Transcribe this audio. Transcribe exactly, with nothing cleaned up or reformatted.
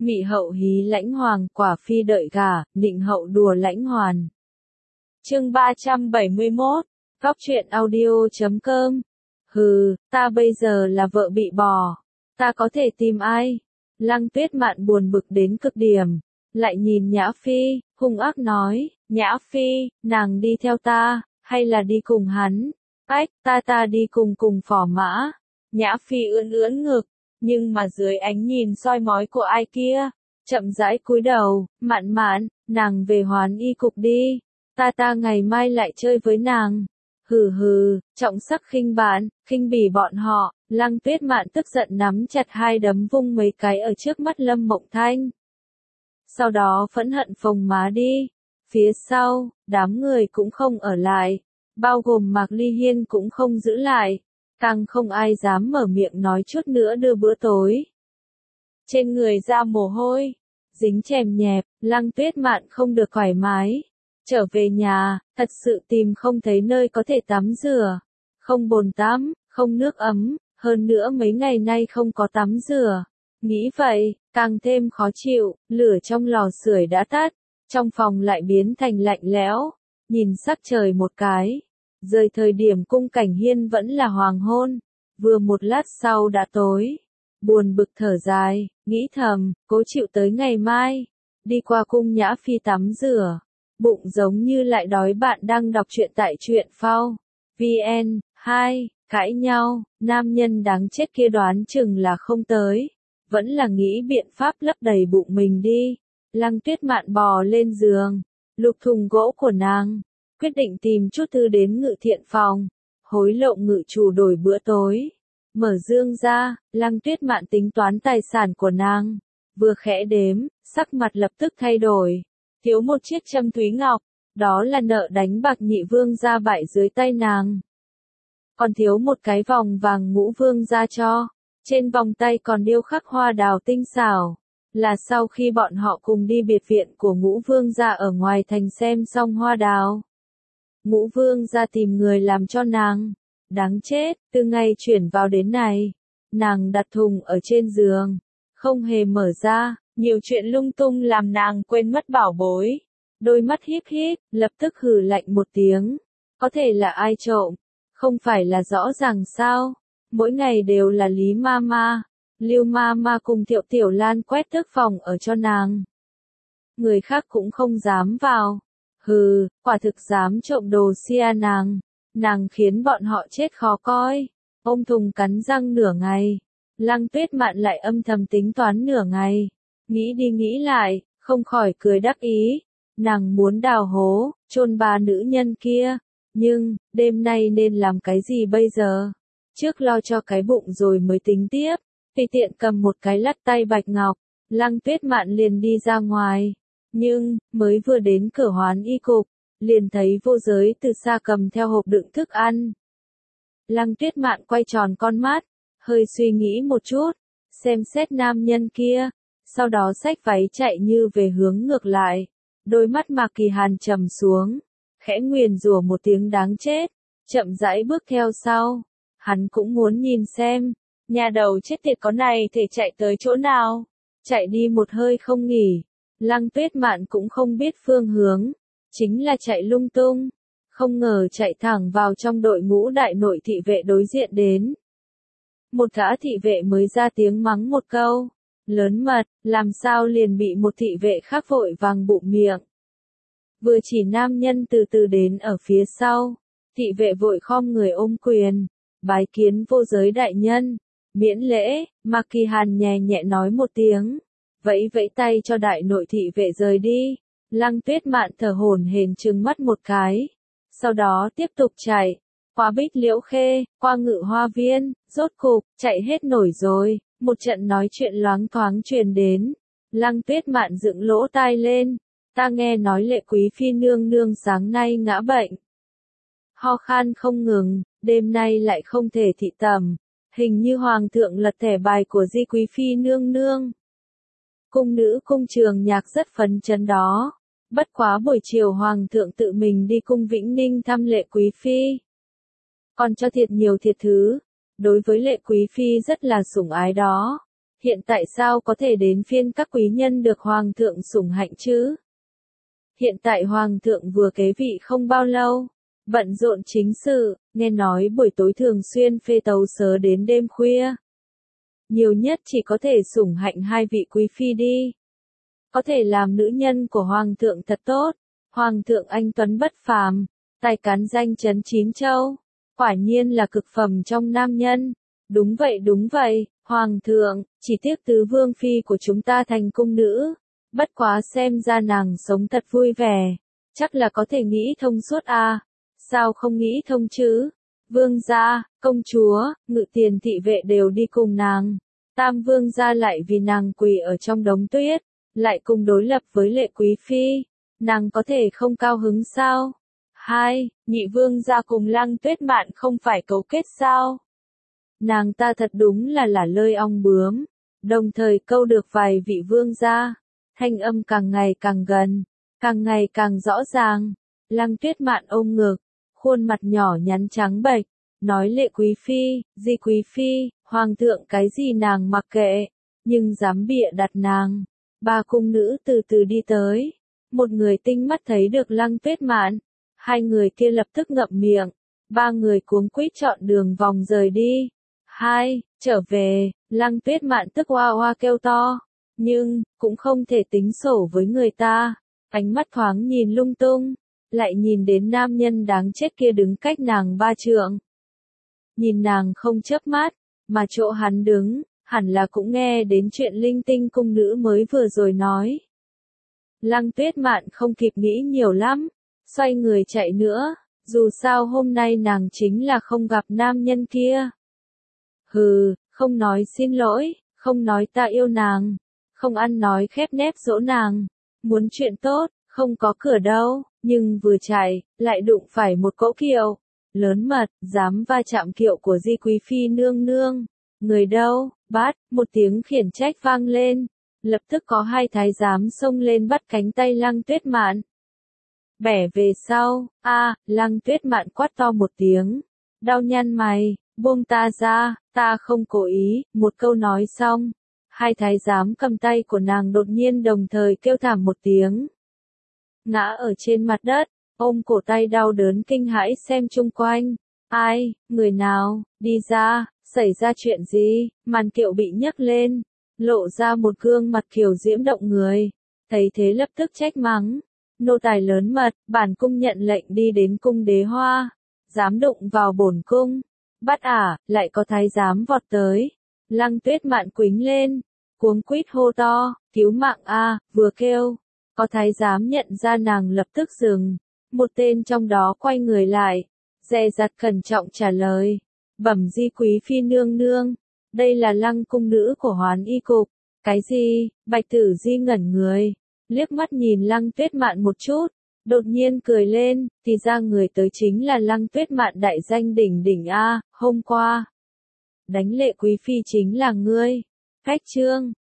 Mị hậu hí lãnh hoàng, quả phi đợi gả, nịnh hậu đùa lãnh hoàn. Chương ba trăm bảy mươi mốt, Góc truyện audio chấm com. Hừ, ta bây giờ là vợ bị bỏ, ta có thể tìm ai? Lăng Tuyết Mạn buồn bực đến cực điểm, lại nhìn Nhã Phi, hung ác nói, Nhã Phi, nàng đi theo ta, hay là đi cùng hắn? Ách, ta ta đi cùng cùng Phò Mã. Nhã Phi ưỡn ưỡn ngực, nhưng mà dưới ánh nhìn soi mói của ai kia, chậm rãi cúi đầu, Mạn Mạn, nàng về Hoán Y cục đi, ta ta ngày mai lại chơi với nàng. Hừ hừ, trọng sắc khinh bạn, khinh bỉ bọn họ. Lăng Tuyết Mạn tức giận nắm chặt hai đấm vung mấy cái ở trước mắt Lâm Mộng Thanh. Sau đó phẫn hận phồng má đi. Phía sau, đám người cũng không ở lại, bao gồm Mạc Ly Hiên cũng không giữ lại, càng không ai dám mở miệng nói chút nữa đưa bữa tối. Trên người ra mồ hôi, dính chèm nhẹp, Lăng Tuyết Mạn không được thoải mái. Trở về nhà, thật sự tìm không thấy nơi có thể tắm rửa, không bồn tắm, không nước ấm, hơn nữa mấy ngày nay không có tắm rửa. Nghĩ vậy, càng thêm khó chịu, lửa trong lò sưởi đã tắt, trong phòng lại biến thành lạnh lẽo, nhìn sắc trời một cái. Rời thời điểm cung Cảnh Hiên vẫn là hoàng hôn, vừa một lát sau đã tối. Buồn bực thở dài, nghĩ thầm, cố chịu tới ngày mai, đi qua cung Nhã Phi tắm rửa. Bụng giống như lại đói. Bạn đang đọc truyện tại truyện phao vn. Hai, cãi nhau, nam nhân đáng chết kia đoán chừng là không tới, vẫn là nghĩ biện pháp lấp đầy bụng mình đi. Lăng Tuyết Mạn bò lên giường, lục thùng gỗ của nàng, quyết định tìm chút thư đến Ngự Thiện phòng, hối lộ ngự chủ đổi bữa tối. Mở dương ra, Lăng Tuyết Mạn tính toán tài sản của nàng, vừa khẽ đếm, sắc mặt lập tức thay đổi. Thiếu một chiếc châm thúy ngọc, đó là nợ đánh bạc Nhị Vương gia bại dưới tay nàng. Còn thiếu một cái vòng vàng Ngũ Vương gia cho, trên vòng tay còn điêu khắc hoa đào tinh xảo, là sau khi bọn họ cùng đi biệt viện của Ngũ Vương gia ở ngoài thành xem xong hoa đào. Ngũ Vương gia tìm người làm cho nàng, đáng chết, từ ngày chuyển vào đến này, nàng đặt thùng ở trên giường, không hề mở ra. Nhiều chuyện lung tung làm nàng quên mất bảo bối. Đôi mắt híp híp, lập tức hừ lạnh một tiếng. Có thể là ai trộm? Không phải là rõ ràng sao? Mỗi ngày đều là Lý Mama, Lưu Mama cùng Thiệu Tiểu Lan quét tước phòng ở cho nàng. Người khác cũng không dám vào. Hừ, quả thực dám trộm đồ xia nàng. Nàng khiến bọn họ chết khó coi. Ôm thùng cắn răng nửa ngày. Lăng Tuyết Mạn lại âm thầm tính toán nửa ngày. Nghĩ đi nghĩ lại, không khỏi cười đắc ý. Nàng muốn đào hố, chôn ba nữ nhân kia. Nhưng, đêm nay nên làm cái gì bây giờ? Trước lo cho cái bụng rồi mới tính tiếp. Tùy tiện cầm một cái lắc tay bạch ngọc, Lăng Tuyết Mạn liền đi ra ngoài. Nhưng, mới vừa đến cửa Hoán Y cục, liền thấy Vô Giới từ xa cầm theo hộp đựng thức ăn. Lăng Tuyết Mạn quay tròn con mắt, hơi suy nghĩ một chút, xem xét nam nhân kia. Sau đó xách váy chạy như về hướng ngược lại, đôi mắt Mạc Kỳ Hàn trầm xuống, khẽ nguyền rủa một tiếng đáng chết, chậm rãi bước theo sau. Hắn cũng muốn nhìn xem, nhà đầu chết tiệt có này thể chạy tới chỗ nào, chạy đi một hơi không nghỉ. Lăng Tuyết Mạn cũng không biết phương hướng, chính là chạy lung tung, không ngờ chạy thẳng vào trong đội ngũ đại nội thị vệ đối diện đến. Một gã thị vệ mới ra tiếng mắng một câu. Lớn mật, làm sao liền bị một thị vệ khác vội vàng bụm miệng. Vừa chỉ nam nhân từ từ đến ở phía sau, thị vệ vội khom người ôm quyền, bái kiến Vô Giới đại nhân, miễn lễ. Mạc Kỳ Hàn nhẹ nhẹ nói một tiếng, vẫy vẫy tay cho đại nội thị vệ rời đi. Lăng Tuyết Mạn thở hổn hển trừng mắt một cái, sau đó tiếp tục chạy, qua Bích Liễu Khê, qua Ngự Hoa Viên, rốt cục, chạy hết nổi rồi. Một trận nói chuyện loáng thoáng truyền đến. Lăng Tuyết Mạn dựng lỗ tai lên. Ta nghe nói Lệ Quý Phi nương nương sáng nay ngã bệnh. Ho khan không ngừng, đêm nay lại không thể thị tầm. Hình như Hoàng thượng lật thẻ bài của Di Quý Phi nương nương. Cung nữ cung Trường Nhạc rất phấn chấn đó. Bất quá buổi chiều Hoàng thượng tự mình đi cung Vĩnh Ninh thăm Lệ Quý Phi. Còn cho thiệt nhiều thiệt thứ. Đối với Lệ Quý Phi rất là sủng ái đó. hiện tại sao có thể đến phiên các quý nhân được hoàng thượng sủng hạnh chứ? Hiện tại hoàng thượng vừa kế vị không bao lâu, bận rộn chính sự, nghe nói buổi tối thường xuyên phê tấu sớ đến đêm khuya. Nhiều nhất chỉ có thể sủng hạnh hai vị quý phi đi. Có thể làm nữ nhân của hoàng thượng thật tốt. Hoàng thượng anh tuấn bất phàm, tài cán danh chấn chín châu, quả nhiên là cực phẩm trong nam nhân. Đúng vậy đúng vậy, hoàng thượng, chỉ tiếc tứ vương phi của chúng ta thành cung nữ. Bất quá xem ra nàng sống thật vui vẻ, chắc là có thể nghĩ thông suốt à. Sao không nghĩ thông chứ? Vương gia, công chúa, ngự tiền thị vệ đều đi cùng nàng. Tam vương gia lại vì nàng quỳ ở trong đống tuyết, lại cùng đối lập với Lệ quý phi, nàng có thể không cao hứng sao? Hai, nhị vương gia cùng Lăng Tuyết Mạn không phải cấu kết sao? Nàng ta thật đúng là lả lơi ong bướm, đồng thời câu được vài vị vương gia. Thanh âm càng ngày càng gần, càng ngày càng rõ ràng. Lăng Tuyết Mạn ôm ngực, khuôn mặt nhỏ nhắn trắng bệch, nói Lệ quý phi, Di quý phi, hoàng thượng cái gì nàng mặc kệ, nhưng dám bịa đặt nàng. Ba cung nữ từ từ đi tới, một người tinh mắt thấy được Lăng Tuyết Mạn, hai người kia lập tức ngậm miệng, ba người cuống quýt chọn đường vòng rời đi. Hai, trở về, Lăng Tuyết Mạn tức oa oa kêu to, nhưng cũng không thể tính sổ với người ta, ánh mắt thoáng nhìn lung tung, lại nhìn đến nam nhân đáng chết kia đứng cách nàng ba trượng. Nhìn nàng không chớp mắt, mà chỗ hắn đứng, hẳn là cũng nghe đến chuyện linh tinh cung nữ mới vừa rồi nói. Lăng Tuyết Mạn không kịp nghĩ nhiều lắm, xoay người chạy nữa, dù sao hôm nay nàng chính là không gặp nam nhân kia. Hừ, không nói xin lỗi, không nói ta yêu nàng, không ăn nói khép nép dỗ nàng, muốn chuyện tốt, không có cửa đâu, nhưng vừa chạy, lại đụng phải một cỗ kiệu, lớn mật, dám va chạm kiệu của Di quý phi nương nương. Người đâu, bắt, một tiếng khiển trách vang lên, lập tức có hai thái giám xông lên bắt cánh tay Lăng Tuyết Mạn. Bẻ về sau, a, Lăng Tuyết Mạn quát to một tiếng, đau nhăn mày, buông ta ra, ta không cố ý, một câu nói xong, hai thái giám cầm tay của nàng đột nhiên đồng thời kêu thảm một tiếng. Ngã ở trên mặt đất, ôm cổ tay đau đớn kinh hãi xem chung quanh, ai, người nào, đi ra, xảy ra chuyện gì, màn kiệu bị nhấc lên, lộ ra một gương mặt kiều diễm động người, thấy thế lập tức trách mắng, nô tài lớn mật, bản cung nhận lệnh đi đến cung đế hoa, dám đụng vào bổn cung, bắt ả, lại có thái giám vọt tới, Lăng Tuyết Mạn quýnh lên, cuống quýt hô to, cứu mạng a, vừa kêu, có thái giám nhận ra nàng lập tức dừng, một tên trong đó quay người lại, dè dặt cẩn trọng trả lời, bẩm Di quý phi nương nương, đây là Lăng cung nữ của Hoán Y cục. Cái gì? Bạch Tử Di ngẩn người, liếc mắt nhìn Lăng Tuyết Mạn một chút, đột nhiên cười lên, thì ra người tới chính là Lăng Tuyết Mạn đại danh đỉnh đỉnh a, hôm qua đánh Lệ quý phi chính là ngươi. Khách trương,